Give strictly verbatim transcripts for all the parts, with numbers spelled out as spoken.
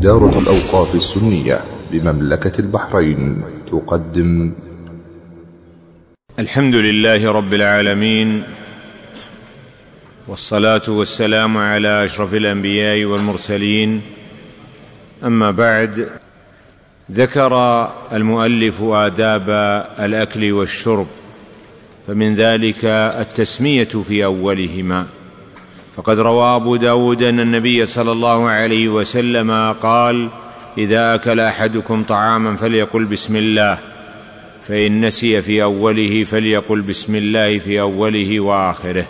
دارة الأوقاف السنية بمملكة البحرين تقدم. الحمد لله رب العالمين، والصلاة والسلام على أشرف الأنبياء والمرسلين. أما بعد، ذكر المؤلف آداب الأكل والشرب، فمن ذلك التسمية في أولهما. فقد روى أبو داود أن النبي صلى الله عليه وسلم قال: إذا أكل أحدكم طعاما فليقل بسم الله، فإن نسي في أوله فليقل بسم الله في أوله وآخره.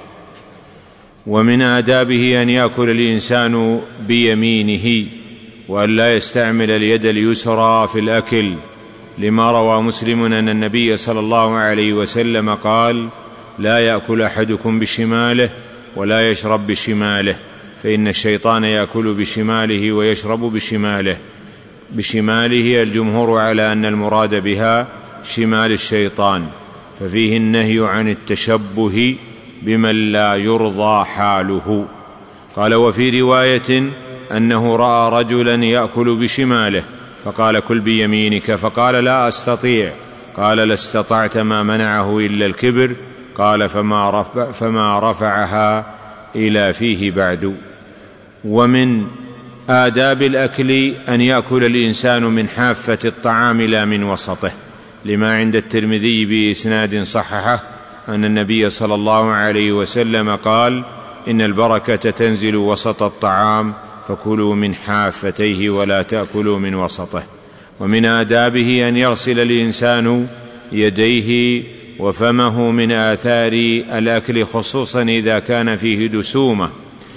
ومن آدابه أن يأكل الإنسان بيمينه، وأن لا يستعمل اليد اليسرى في الأكل، لما روى مسلم أن النبي صلى الله عليه وسلم قال: لا يأكل أحدكم بشماله ولا يشرب بشماله، فإن الشيطان يأكل بشماله ويشرب بشماله. بشماله الجمهور على أن المراد بها شمال الشيطان، ففيه النهي عن التشبه بمن لا يرضى حاله. قال: وفي رواية أنه رأى رجلا يأكل بشماله فقال: كل بيمينك، فقال: لا أستطيع. قال: لا استطعت، ما منعه إلا الكبر. قال: فما رفع فما رفعها إلى فيه بعد. ومن آداب الأكل أن يأكل الإنسان من حافة الطعام لا من وسطه، لما عند الترمذي بإسناد صححه أن النبي صلى الله عليه وسلم قال: إن البركة تنزل وسط الطعام، فكلوا من حافتيه ولا تأكلوا من وسطه. ومن آدابه أن يغسل الإنسان يديه وفمه من آثار الأكل، خصوصا إذا كان فيه دسومة،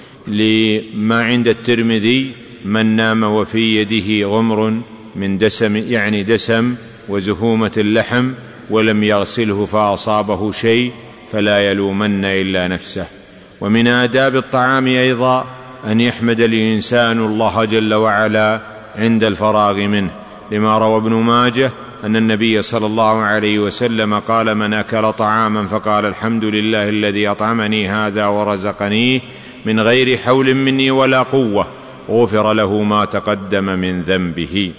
لما عند الترمذي: من نام وفي يده غمر من دسم، يعني دسم وزهومة اللحم، ولم يغسله فأصابه شيء فلا يلومن إلا نفسه. ومن آداب الطعام أيضا أن يحمد الإنسان الله جل وعلا عند الفراغ منه، لما روى ابن ماجه أن النبي صلى الله عليه وسلم قال: من أكل طعاما فقال: الحمد لله الذي أطعمني هذا ورزقنيه من غير حول مني ولا قوة، غفر له ما تقدم من ذنبه.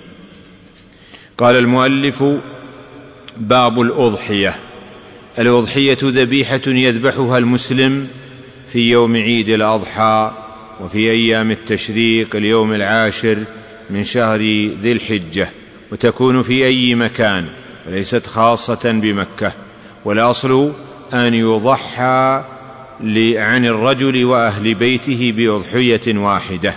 قال المؤلف: باب الأضحية. الأضحية ذبيحة يذبحها المسلم في يوم عيد الأضحى، وفي أيام التشريق اليوم العاشر من شهر ذي الحجة، وتكون في أي مكان وليست خاصة بمكة. والأصل أن يضحى عن الرجل وأهل بيته بأضحية واحدة.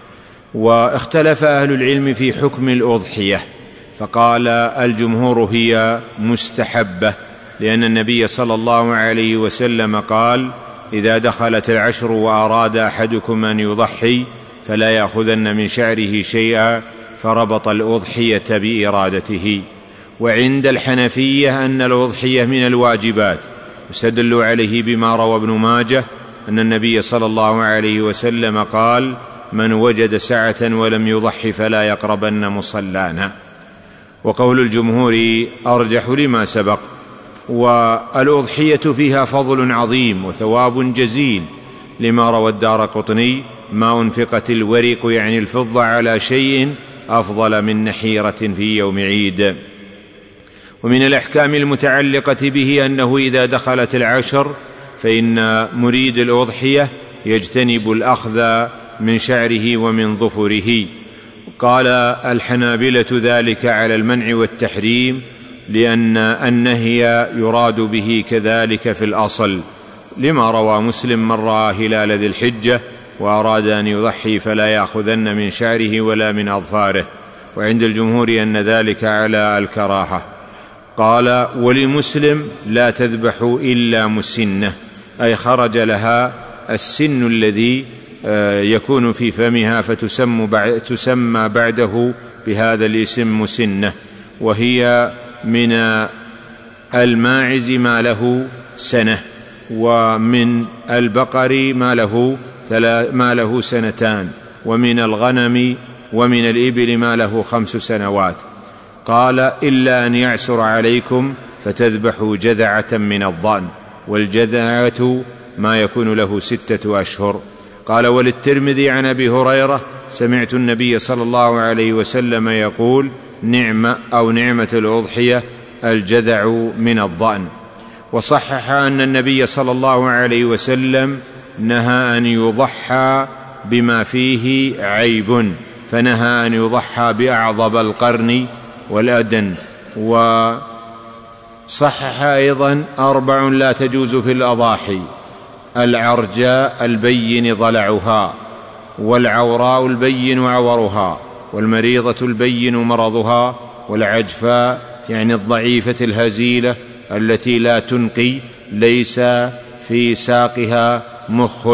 واختلف أهل العلم في حكم الأضحية، فقال الجمهور: هي مستحبة، لأن النبي صلى الله عليه وسلم قال: إذا دخلت العشر وأراد أحدكم أن يضحي فلا يأخذن من شعره شيئا، فربط الأضحية بإرادته. وعند الحنفية أن الأضحية من الواجبات، واستدلوا عليه بما روى ابن ماجه أن النبي صلى الله عليه وسلم قال: من وجد سعة ولم يضحي فلا يقربن مصلانا. وقول الجمهور أرجح لما سبق. والأضحية فيها فضل عظيم وثواب جزيل، لما روى الدارقطني: ما أنفقت الورق، يعني الفضة، على شيء أفضل من نحيرة في يوم عيد. ومن الأحكام المتعلقة به أنه إذا دخلت العشر فإن مريد الأضحية يجتنب الأخذ من شعره ومن ظفره. قال الحنابلة ذلك على المنع والتحريم، لأن النهي يراد به كذلك في الأصل، لما روى مسلم: من رأى هلال ذي الحجة وأراد أن يضحي فلا يأخذن من شعره ولا من أظفاره. وعند الجمهور أن ذلك على الكراهة. قال: ولمسلم: لا تذبح إلا مسنة، أي خرج لها السن الذي يكون في فمها، فتسمى بعده بهذا الاسم مسنة، وهي من الماعز ما له سنة، ومن البقر ما له ما له سنتان، ومن الغنم ومن الإبل ما له خمس سنوات. قال: إلا أن يعسر عليكم فتذبحوا جذعة من الضأن، والجذعة ما يكون له ستة أشهر. قال: وللترمذي عن أبي هريرة: سمعت النبي صلى الله عليه وسلم يقول: نعمة أو نعمة الأضحية الجذع من الضأن. وصحح أن النبي صلى الله عليه وسلم نهى أن يضحى بما فيه عيب، فنهى أن يضحى بأعضب القرن والأدن. وصحح أيضا: أربع لا تجوز في الأضاحي: العرجاء البين ضلعها، والعوراء البين عورها، والمريضة البين مرضها، والعجفاء يعني الضعيفة الهزيلة التي لا تنقي ليس في ساقها مخ.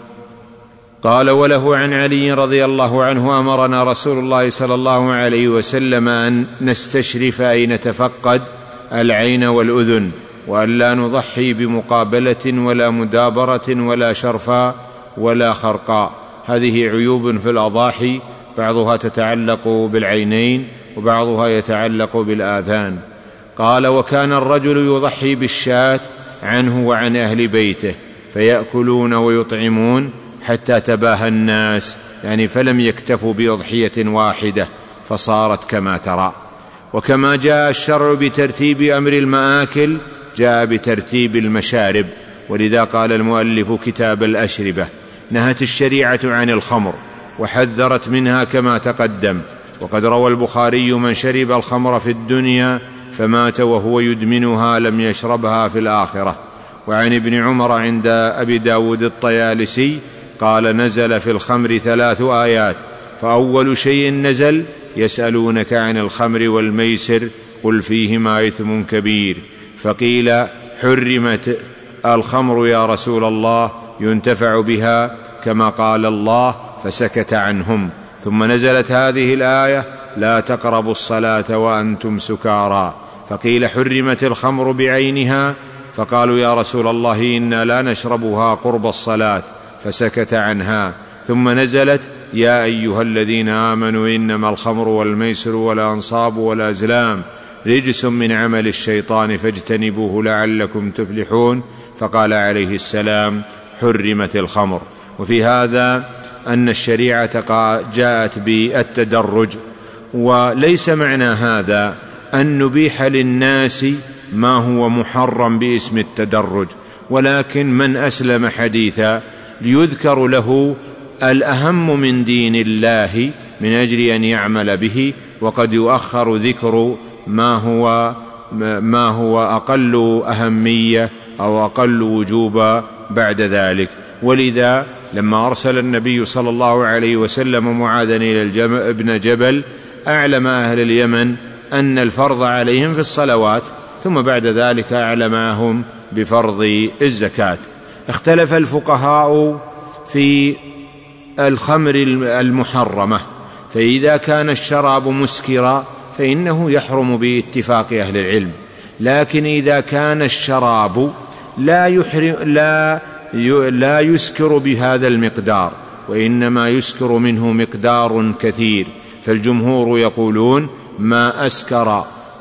قال: وله عن علي رضي الله عنه: أمرنا رسول الله صلى الله عليه وسلم أن نستشرف أي نتفقد العين والأذن، وأن لا نضحي بمقابلة ولا مدابرة ولا شرفاء ولا خرقاء. هذه عيوب في الأضاحي، بعضها تتعلق بالعينين وبعضها يتعلق بالآذان. قال: وكان الرجل يضحي بالشاة عنه وعن أهل بيته، فيأكلون ويطعمون حتى تباهى الناس، يعني فلم يكتفوا بأضحية واحدة فصارت كما ترى. وكما جاء الشرع بترتيب أمر المآكل جاء بترتيب المشارب، ولذا قال المؤلف كتاب الأشربة. نهت الشريعة عن الخمر وحذرت منها كما تقدم، وقد روى البخاري: من شرب الخمر في الدنيا فمات وهو يدمنها لم يشربها في الآخرة. وعن ابن عمر عند أبي داود الطيالسي قال: نزل في الخمر ثلاث آيات، فأول شيء نزل: يسألونك عن الخمر والميسر قل فيهما إثم كبير، فقيل: حرمت الخمر يا رسول الله ينتفع بها كما قال الله، فسكت عنهم. ثم نزلت هذه الآية: لا تقربوا الصلاة وأنتم سكارى، فقيل: حرمت الخمر بعينها، فقالوا: يا رسول الله إنا لا نشربها قرب الصلاة، فسكت عنها. ثم نزلت: يا أيها الذين آمنوا إنما الخمر والميسر والأنصاب والأزلام رجس من عمل الشيطان فاجتنبوه لعلكم تفلحون، فقال عليه السلام: حرمت الخمر. وفي هذا أن الشريعة جاءت بالتدرج، وليس معنى هذا أن نبيح للناس ما هو محرم باسم التدرج، ولكن من أسلم حديثا ليذكر له الأهم من دين الله من أجل أن يعمل به، وقد يؤخر ذكر ما هو ما هو أقل أهمية أو أقل وجوبا بعد ذلك. ولذا لما أرسل النبي صلى الله عليه وسلم معاذا إلى ابن جبل أعلم أهل اليمن أن الفرض عليهم في الصلوات، ثم بعد ذلك أعلمهم بفرض الزكاة. اختلف الفقهاء في الخمر المحرمة، فإذا كان الشراب مسكرا فإنه يحرم باتفاق أهل العلم، لكن إذا كان الشراب لا, يحرم لا, لا يسكر بهذا المقدار وإنما يسكر منه مقدار كثير، فالجمهور يقولون: ما أسكر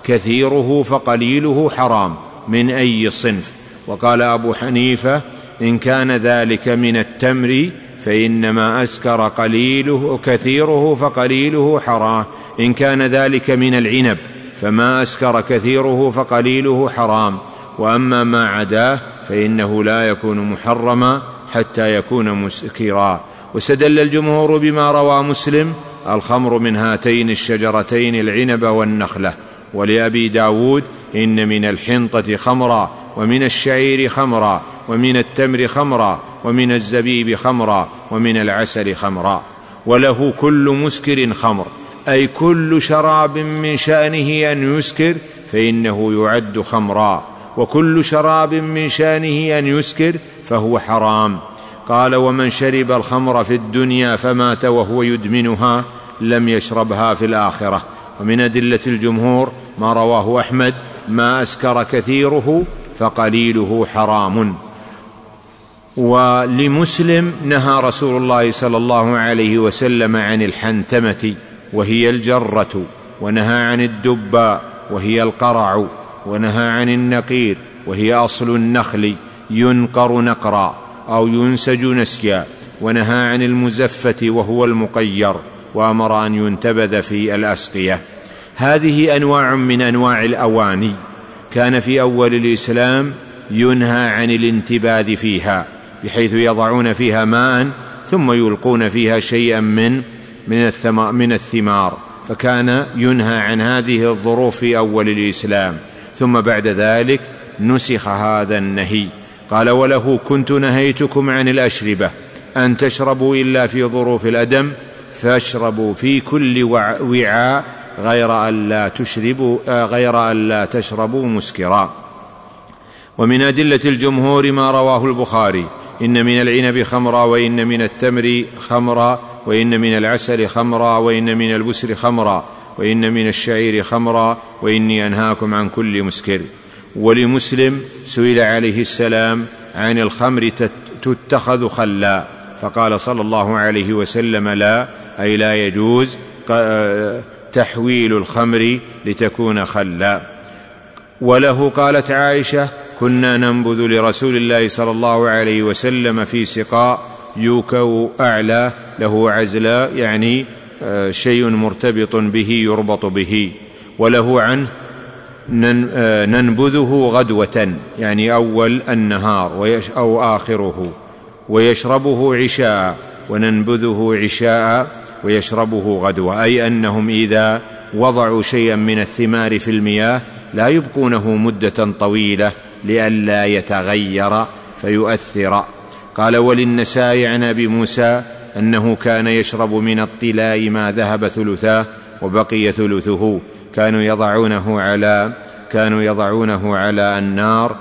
كثيره فقليله حرام من أي صنف. وقال أبو حنيفة: إن كان ذلك من التمر فإنما أسكر قليله كثيره فقليله حرام، إن كان ذلك من العنب فما أسكر كثيره فقليله حرام، وأما ما عداه فإنه لا يكون محرما حتى يكون مسكرا. واستدل الجمهور بما روى مسلم: الخمر من هاتين الشجرتين العنب والنخلة. ولأبي داود: إن من الحنطة خمرا، ومن الشعير خمرا، ومن التمر خمرا، ومن الزبيب خمرا، ومن العسل خمرا. وله كل مسكر خمر، أي كل شراب من شأنه أن يسكر فإنه يعد خمرا، وكل شراب من شأنه أن يسكر فهو حرام. قال: ومن شرب الخمر في الدنيا فمات وهو يدمنها لم يشربها في الآخرة. ومن أدلة الجمهور ما رواه أحمد: ما أسكر كثيره فقليله حرام. ولمسلم: نهى رسول الله صلى الله عليه وسلم عن الحنتمة وهي الجرة، ونهى عن الدباء وهي القرع، ونهى عن النقير وهي أصل النخل ينقر نقرا أو ينسج نسيا، ونهى عن المزفة وهو المقير، وأمر أن ينتبذ في الأسقية. هذه أنواع من أنواع الأواني كان في أول الإسلام ينهى عن الانتباذ فيها، بحيث يضعون فيها ماء ثم يلقون فيها شيئا من من الثمار، فكان ينهى عن هذه الظروف في أول الإسلام. ثم بعد ذلك نسخ هذا النهي. قال: وله كنت نهيتكم عن الأشربة أن تشربوا إلا في ظروف الأدم، فاشربوا في كل وعاء غير أن لا تشربوا غير أن لا تشربوا مسكرا. ومن أدلة الجمهور ما رواه البخاري: إن من العنب خمرا، وإن من التمر خمرا، وإن من العسل خمرا، وإن من البسر خمرا، وإن من الشعير خمرا، وإني أنهاكم عن كل مسكر. ولمسلم: سئل عليه السلام عن الخمر تتخذ خلا، فقال صلى الله عليه وسلم: لا، أي لا يجوز تحويل الخمر لتكون خلا. وله قالت عائشة: كنا ننبذ لرسول الله صلى الله عليه وسلم في سقاء يوكو أعلى له عزلا، يعني شيء مرتبط به يربط به. وله عنه: ننبذه غدوة، يعني أول النهار أو آخره، ويشربه عشاء، وننبذه عشاء ويشربه غدوة، أي أنهم إذا وضعوا شيئا من الثمار في المياه لا يبقونه مدة طويلة لئلا يتغير فيؤثر. قال: وللنسائي عن أبي موسى أنه كان يشرب من الطلاء ما ذهب ثلثاه وبقي ثلثه، كانوا يضعونه على كانوا يضعونه على النار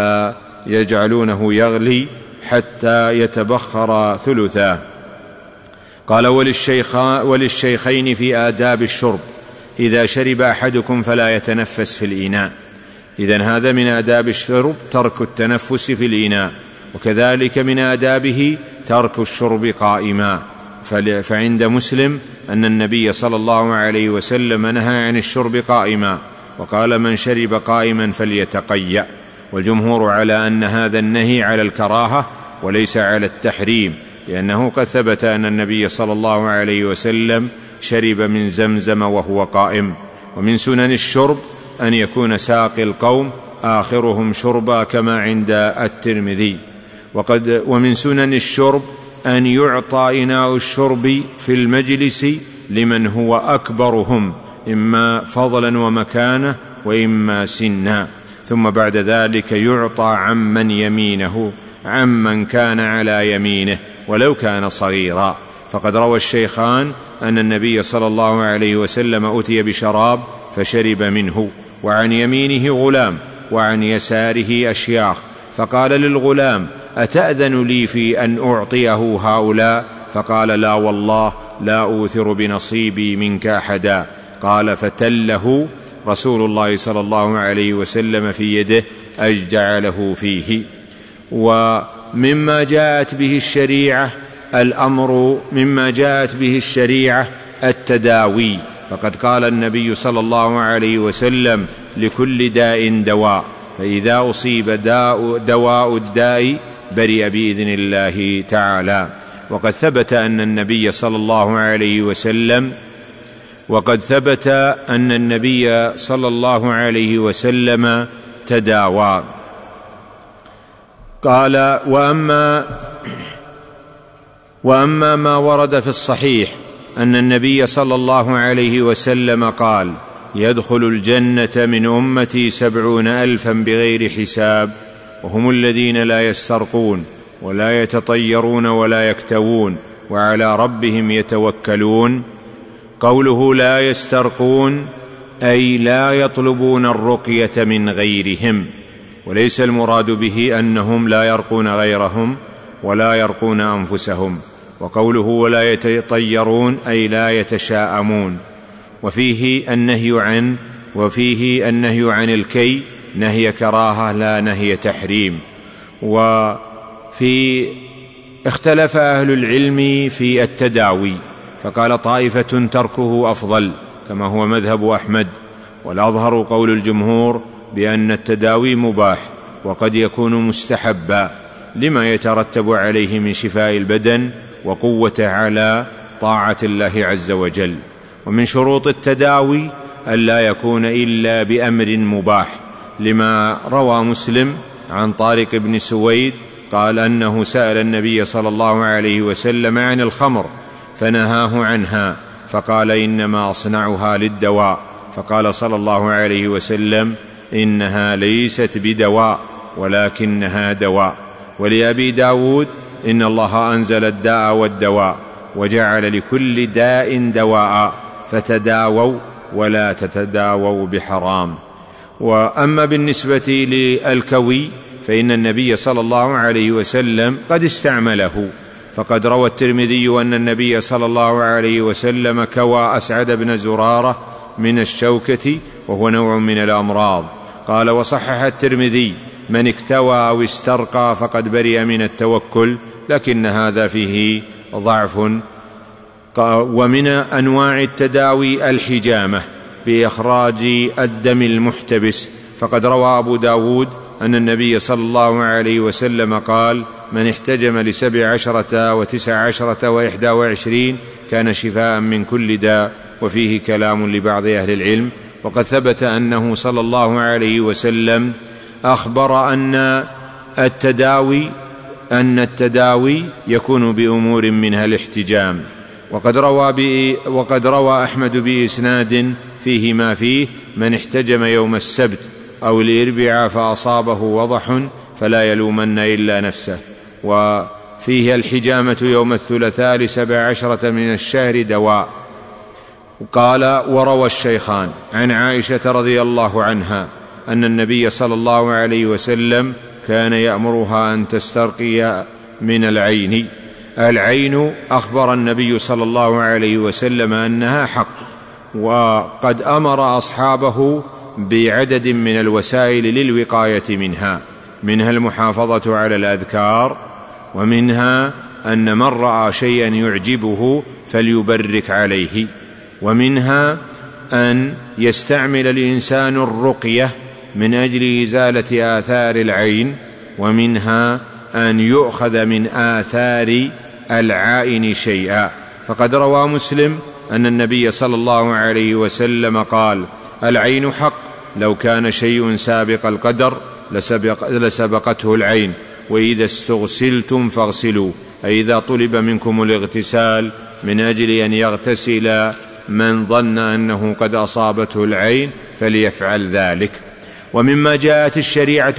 فيجعلونه يغلي حتى يتبخر ثلثاه. قال: وللشيخين في آداب الشرب: إذا شرب أحدكم فلا يتنفس في الإناء. إذن هذا من آداب الشرب ترك التنفس في الإناء، وكذلك من آدابه ترك الشرب قائما. فعند مسلم أن النبي صلى الله عليه وسلم نهى عن الشرب قائما، وقال: من شرب قائما فليتقيأ. والجمهور على أن هذا النهي على الكراهة وليس على التحريم، لأنه قد ثبت أن النبي صلى الله عليه وسلم شرب من زمزم وهو قائم. ومن سنن الشرب أن يكون ساقي القوم آخرهم شربا، كما عند الترمذي. وقد ومن سنن الشرب أن يعطى إناء الشرب في المجلس لمن هو أكبرهم، إما فضلا ومكانة وإما سنا، ثم بعد ذلك يعطى عمن يمينه عمن كان على يمينه ولو كان صغيرا. فقد روى الشيخان أن النبي صلى الله عليه وسلم أتي بشراب فشرب منه، وعن يمينه غلام وعن يساره أشياخ، فقال للغلام: أتأذن لي في أن أعطيه هؤلاء؟ فقال: لا والله، لا أوثر بنصيبي منك أحدا. قال: فتله رسول الله صلى الله عليه وسلم في يده أجعله فيه. ومما جاءت به الشريعة الأمر مما جاءت به الشريعة التداوي، فقد قال النبي صلى الله عليه وسلم: لكل داء دواء، فإذا أصيب داء دواء الداء برئ بإذن الله تعالى. وقد ثبت أن النبي صلى الله عليه وسلم وقد ثبت أن النبي صلى الله عليه وسلم تداوى. قال: وأما وأما ما ورد في الصحيح أن النبي صلى الله عليه وسلم قال: يدخل الجنة من أمتي سبعون ألفا بغير حساب، وهم الذين لا يسترقون ولا يتطيرون ولا يكتوون وعلى ربهم يتوكلون. قوله لا يسترقون أي لا يطلبون الرقية من غيرهم، وليس المراد به أنهم لا يرقون غيرهم ولا يرقون أنفسهم. وقوله ولا يتطيرون أي لا يتشاءمون. وفيه النهي عن وفيه النهي عن الكي نهي كراهة لا نهي تحريم. وفي اختلف أهل العلم في التداوي، فقال طائفة تركه أفضل كما هو مذهب أحمد، والأظهر قول الجمهور بأن التداوي مباح وقد يكون مستحبا. لما يترتب عليه من شفاء البدن وقوته على طاعة الله عز وجل. ومن شروط التداوي ألا يكون إلا بأمر مباح، لما روى مسلم عن طارق بن سويد قال أنه سأل النبي صلى الله عليه وسلم عن الخمر فنهاه عنها، فقال إنما أصنعها للدواء، فقال صلى الله عليه وسلم إنها ليست بدواء ولكنها دواء. ولأبي داود إن الله أنزل الداء والدواء وجعل لكل داء دواء فتداووا ولا تتداووا بحرام. وأما بالنسبة للكوي فإن النبي صلى الله عليه وسلم قد استعمله، فقد روى الترمذي أن النبي صلى الله عليه وسلم كوى أسعد بن زرارة من الشوكة وهو نوع من الأمراض. قال: وصحح الترمذي: من اكتوى أو استرقى فقد برئ من التوكل، لكن هذا فيه ضعف. ومن أنواع التداوي الحجامة بإخراج الدم المحتبس، فقد روى أبو داود أن النبي صلى الله عليه وسلم قال: من احتجم لسبع عشرة وتسع عشرة وإحدى وعشرين كان شفاء من كل داء. وفيه كلام لبعض أهل العلم. وقد ثبت أنه صلى الله عليه وسلم أخبر أن التداوي أن التداوي يكون بأمور منها الاحتجام. وقد روى, وقد روى أحمد بإسناد فيه ما فيه: من احتجم يوم السبت أو الأربعاء فأصابه وضح فلا يلومن إلا نفسه. وفيه الحجامة يوم الثلاثاء لسبع عشرة من الشهر دواء. قال: وروى الشيخان عن عائشة رضي الله عنها أن النبي صلى الله عليه وسلم كان يأمرها أن تسترقي من العين. العين أخبر النبي صلى الله عليه وسلم أنها حق، وقد أمر أصحابه بعدد من الوسائل للوقاية منها، منها المحافظة على الأذكار، ومنها أن من رأى شيئا يعجبه فليبرك عليه، ومنها أن يستعمل الإنسان الرقية من أجل إزالة آثار العين، ومنها أن يؤخذ من آثار العائن شيئا. فقد روى مسلم أن النبي صلى الله عليه وسلم قال: العين حق، لو كان شيء سابق القدر لسبق لسبقته العين، وإذا استغسلتم فاغسلوا، أي إذا طلب منكم الاغتسال من أجل أن يغتسل من ظن أنه قد أصابته العين فليفعل ذلك. ومما جاءت الشريعة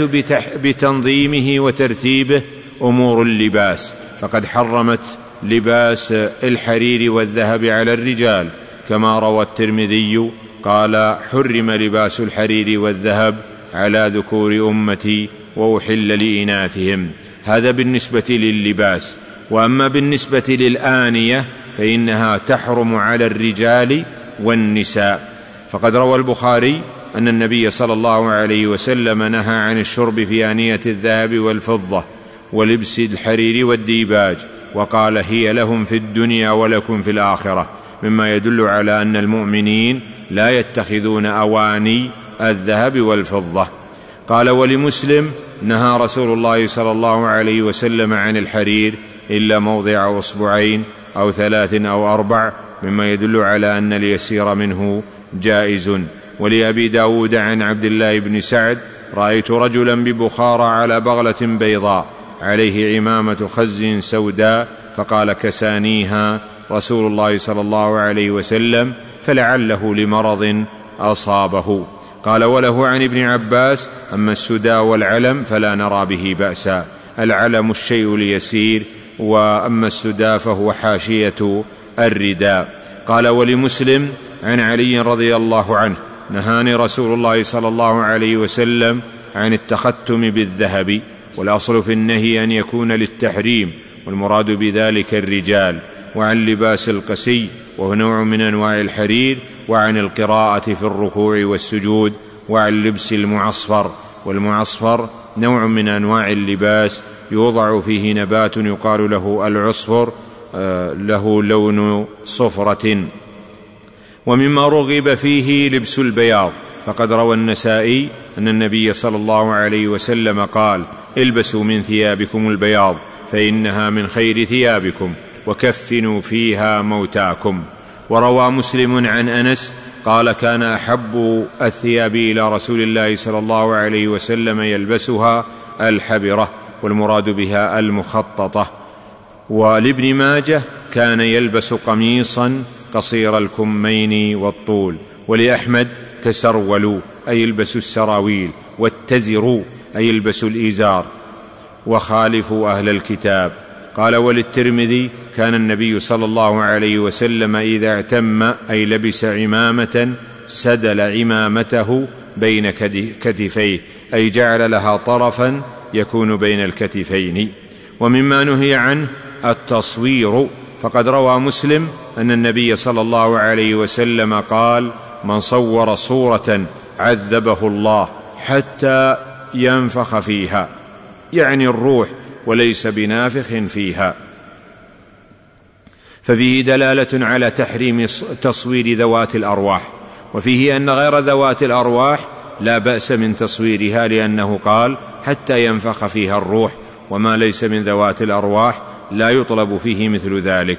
بتنظيمه وترتيبه أمور اللباس، فقد حرمت لباس الحرير والذهب على الرجال، كما روى الترمذي قال: حرم لباس الحرير والذهب على ذكور أمتي وأحل لإناثهم. هذا بالنسبة لللباس. وأما بالنسبة للآنية فإنها تحرم على الرجال والنساء. فقد روى البخاري أن النبي صلى الله عليه وسلم نهى عن الشرب في آنية الذهب والفضة ولبس الحرير والديباج، وقال: هي لهم في الدنيا ولكم في الآخرة، مما يدل على أن المؤمنين لا يتخذون أواني الذهب والفضة. قال: ولمسلم: نهى رسول الله صلى الله عليه وسلم عن الحرير إلا موضع أصبعين أو ثلاث أو أربع، مما يدل على أن اليسير منه جائز. ولأبي داود عن عبد الله بن سعد: رأيت رجلا ببخارى على بغلة بيضاء عليه عمامة خز سوداء، فقال: كسانيها رسول الله صلى الله عليه وسلم، فلعله لمرض أصابه. قال: وله عن ابن عباس: أما السداء والعلم فلا نرى به بأسا، العلم الشيء اليسير، وأما السداء فهو حاشية الرداء. قال: ولمسلم عن علي رضي الله عنه: نهاني رسول الله صلى الله عليه وسلم عن التختم بالذهب، والأصل في النهي أن يكون للتحريم، والمراد بذلك الرجال. وعن لباس القسي وهو نوع من أنواع الحرير، وعن القراءة في الركوع والسجود، وعن لبس المعصفر، والمعصفر نوع من أنواع اللباس يوضع فيه نبات يقال له العصفر، له لون صفرة. ومما رغب فيه لبس البياض، فقد روى النسائي أن النبي صلى الله عليه وسلم قال: البسوا من ثيابكم البياض فإنها من خير ثيابكم وكفنوا فيها موتاكم. وروى مسلم عن أنس قال كان أحب الثياب إلى رسول الله صلى الله عليه وسلم يلبسها الحبرة، والمراد بها المخططة. ولابن ماجه كان يلبس قميصا قصير الكمين والطول. ولأحمد تسرولوا أي يلبسوا السراويل، واتزروا أي يلبسوا الإزار، وخالفوا أهل الكتاب. قال وللترمذي كان النبي صلى الله عليه وسلم إذا اعتم أي لبس عمامة سدل عمامته بين كتفيه أي جعل لها طرفا يكون بين الكتفين. ومما نهي عنه التصوير، فقد روى مسلم أن النبي صلى الله عليه وسلم قال من صور صورة عذبه الله حتى ينفخ فيها، يعني الروح، وليس بنافخ فيها. ففيه دلالة على تحريم تصوير ذوات الأرواح، وفيه أن غير ذوات الأرواح لا بأس من تصويرها، لأنه قال حتى ينفخ فيها الروح، وما ليس من ذوات الأرواح لا يطلب فيه مثل ذلك.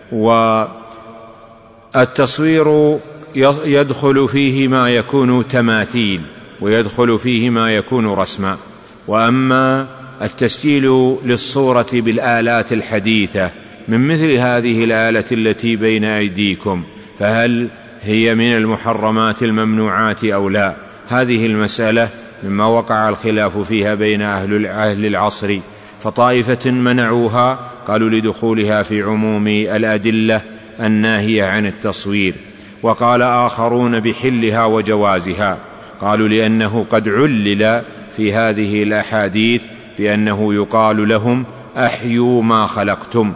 والتصوير يدخل فيه ما يكون تماثيل، ويدخل فيه ما يكون رسما. وأما التسجيل للصورة بالآلات الحديثة من مثل هذه الآلة التي بين أيديكم، فهل هي من المحرمات الممنوعات أو لا؟ هذه المسألة مما وقع الخلاف فيها بين أهل العصر، فطائفة منعوها قالوا لدخولها في عموم الأدلة الناهية عن التصوير، وقال آخرون بحلها وجوازها، قالوا لأنه قد علل في هذه الأحاديث بأنه يقال لهم أحيوا ما خلقتم.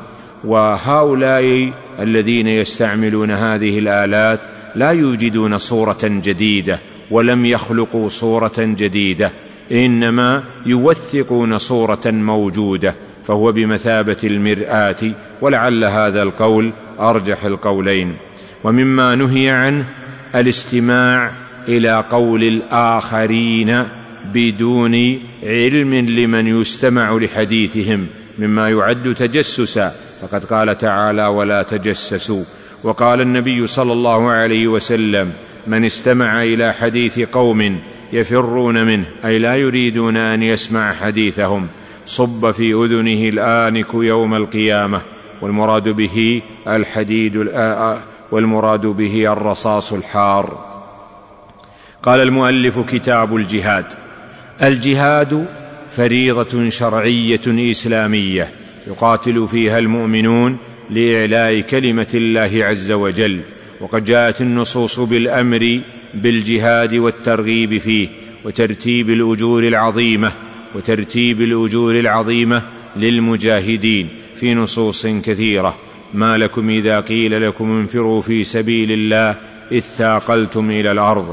وهؤلاء الذين يستعملون هذه الآلات لا يوجدون صورة جديدة ولم يخلقوا صورة جديدة، إنما يوثقون صورة موجودة، فهو بمثابة المرآة، ولعل هذا القول أرجح القولين. ومما نهي عنه الاستماع إلى قول الآخرين بدون علم لمن يستمع لحديثهم، مما يعد تجسسا، فقد قال تعالى ولا تجسسوا. وقال النبي صلى الله عليه وسلم من استمع إلى حديث قوم يفرون منه أي لا يريدون أن يسمع حديثهم صب في أذنه الآنك يوم القيامة، والمراد به الحديد والمراد به الرصاص الحار. قال المؤلف كتاب الجهاد. الجهاد فريضة شرعية إسلامية يقاتل فيها المؤمنون لإعلاء كلمة الله عز وجل، وقد جاءت النصوص بالأمر بالجهاد والترغيب فيه وترتيب الأجور العظيمة وترتيب الأجور العظيمة للمجاهدين في نصوص كثيرة. ما لكم إذا قيل لكم انفروا في سبيل الله إذ ثاقلتم إلى الأرض.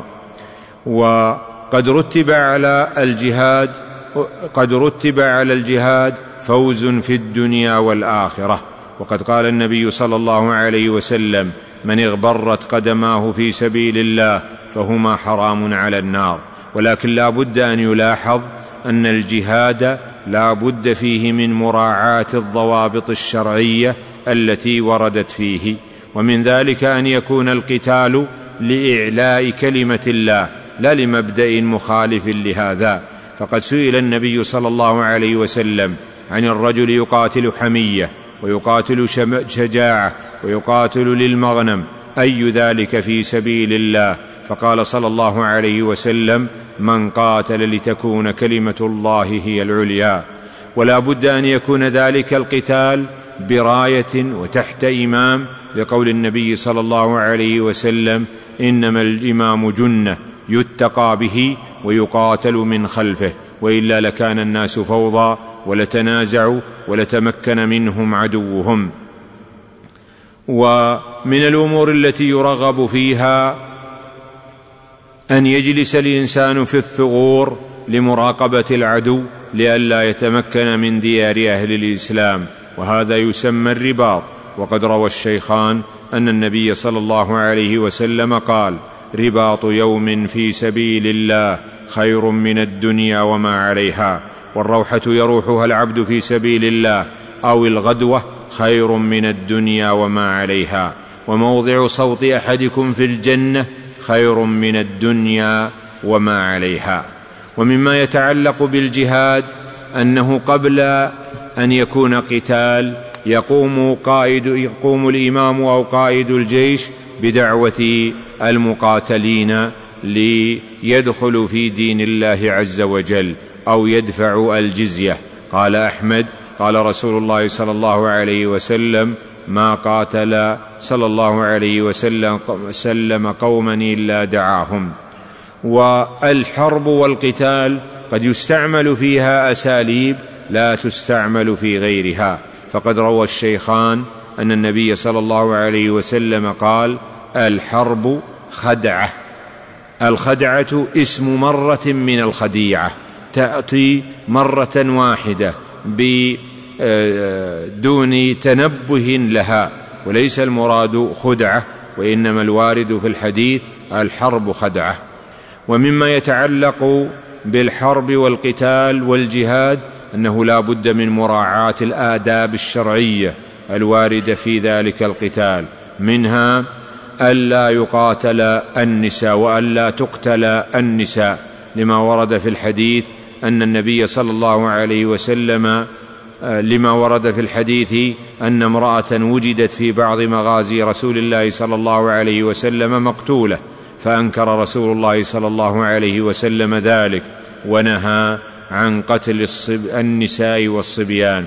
وقد رتب على الجهاد قد رتب على الجهاد فوز في الدنيا والآخرة، وقد قال النبي صلى الله عليه وسلم من اغبرت قدماه في سبيل الله فهما حرام على النار. ولكن لا بد أن يلاحظ أن الجهاد لا بد فيه من مراعاة الضوابط الشرعية التي وردت فيه، ومن ذلك أن يكون القتال لإعلاء كلمة الله لا لمبدأ مخالف لهذا. فقد سئل النبي صلى الله عليه وسلم عن الرجل يقاتل حمية ويقاتل شجاعة ويقاتل للمغنم أي ذلك في سبيل الله؟ فقال صلى الله عليه وسلم من قاتل لتكون كلمة الله هي العليا. ولا بد أن يكون ذلك القتال براية وتحت إمام، لقول النبي صلى الله عليه وسلم إنما الإمام جنة يتقى به ويقاتل من خلفه، وإلا لكان الناس فوضى ولتنازعوا ولتمكن منهم عدوهم. ومن الأمور التي يرغب فيها أن يجلس الإنسان في الثغور لمراقبة العدو لئلا يتمكن من ديار أهل الإسلام، وهذا يسمى الرباط. وقد روى الشيخان أن النبي صلى الله عليه وسلم قال رباط يوم في سبيل الله خير من الدنيا وما عليها. والروحة يروحها العبد في سبيل الله أو الغدوة خير من الدنيا وما عليها، وموضع صوت أحدكم في الجنة خير من الدنيا وما عليها. ومما يتعلق بالجهاد أنه قبل أن يكون قتال يقوم قائد يقوم الإمام أو قائد الجيش بدعوة المقاتلين ليدخلوا في دين الله عز وجل أو يدفعوا الجزية. قال أحمد قال رسول الله صلى الله عليه وسلم: ما قاتل صلى الله عليه وسلم سلم قوما إلا دعاهم. والحرب والقتال قد يستعمل فيها أساليب لا تستعمل في غيرها، فقد روى الشيخان أن النبي صلى الله عليه وسلم قال: الحرب خدعة. الخدعة اسم مرة من الخديعة، تأتي مرة واحدة بدون تنبه لها، وليس المراد خدعة، وإنما الوارد في الحديث الحرب خدعة. ومما يتعلق بالحرب والقتال والجهاد أنه لا بد من مراعاة الآداب الشرعية الواردة في ذلك القتال، منها ألا يقاتل النساء وألا تقتل النساء، لما ورد في الحديث أن النبي صلى الله عليه وسلم لما ورد في الحديث أن امرأة وجدت في بعض مغازي رسول الله صلى الله عليه وسلم مقتولة، فأنكر رسول الله صلى الله عليه وسلم ذلك ونهى عن قتل النساء والصبيان،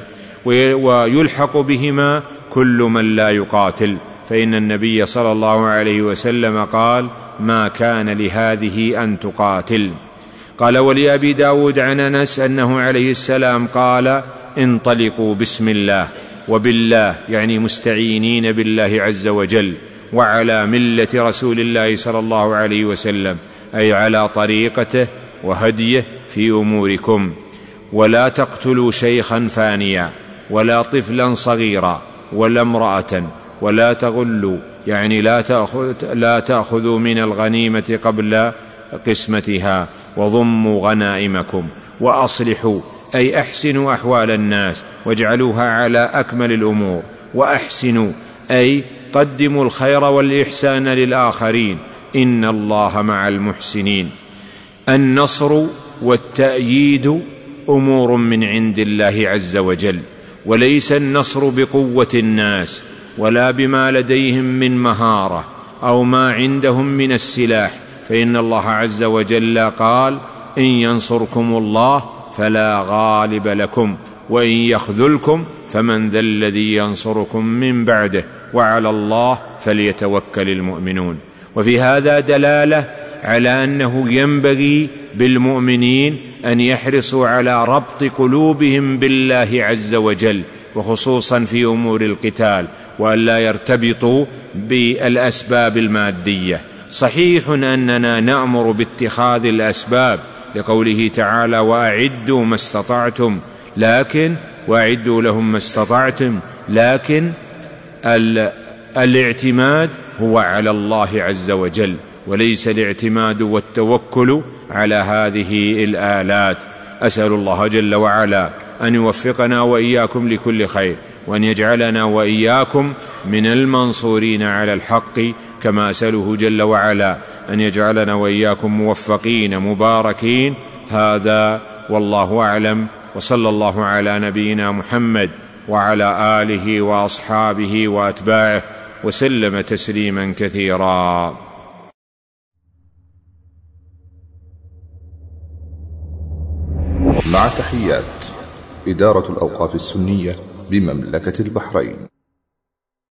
ويلحق بهما كل من لا يقاتل، فإن النبي صلى الله عليه وسلم قال: ما كان لهذه أن تقاتل. قال: ولأبي داود عن أنس أنه عليه السلام قال: انطلقوا بسم الله وبالله، يعني مستعينين بالله عز وجل، وعلى ملة رسول الله صلى الله عليه وسلم، أي على طريقته وهديه في أموركم، ولا تقتلوا شيخا فانيا ولا طفلا صغيرا ولا امرأة، ولا تغلوا، يعني لا تأخذ لا تأخذوا من الغنيمة قبل قسمتها، وضموا غنائمكم، وأصلحوا، أي أحسنوا أحوال الناس واجعلوها على أكمل الأمور، وأحسنوا، أي قدموا الخير والإحسان للآخرين، إن الله مع المحسنين. النصر والتأييد أمور من عند الله عز وجل، وليس النصر بقوة الناس ولا بما لديهم من مهارة أو ما عندهم من السلاح، فإن الله عز وجل قال: إن ينصركم الله فلا غالب لكم، وإن يخذلكم فمن ذا الذي ينصركم من بعده، وعلى الله فليتوكل المؤمنون. وفي هذا دلالة على أنه ينبغي بالمؤمنين أن يحرصوا على ربط قلوبهم بالله عز وجل، وخصوصا في أمور القتال، وأن لا يرتبطوا بالأسباب المادية. صحيح أننا نأمر باتخاذ الأسباب لقوله تعالى: وأعدوا ما استطعتم، لكن وأعدوا لهم ما استطعتم، لكن الاعتماد هو على الله عز وجل، وليس الاعتماد والتوكل على هذه الآلات. أسأل الله جل وعلا أن يوفقنا وإياكم لكل خير، وأن يجعلنا وإياكم من المنصورين على الحق، كما أسأله جل وعلا أن يجعلنا وإياكم موفقين مباركين. هذا والله أعلم، وصلى الله على نبينا محمد وعلى آله وأصحابه وأتباعه وسلم تسليما كثيرا. مع تحيات إدارة الأوقاف السنية بمملكة البحرين.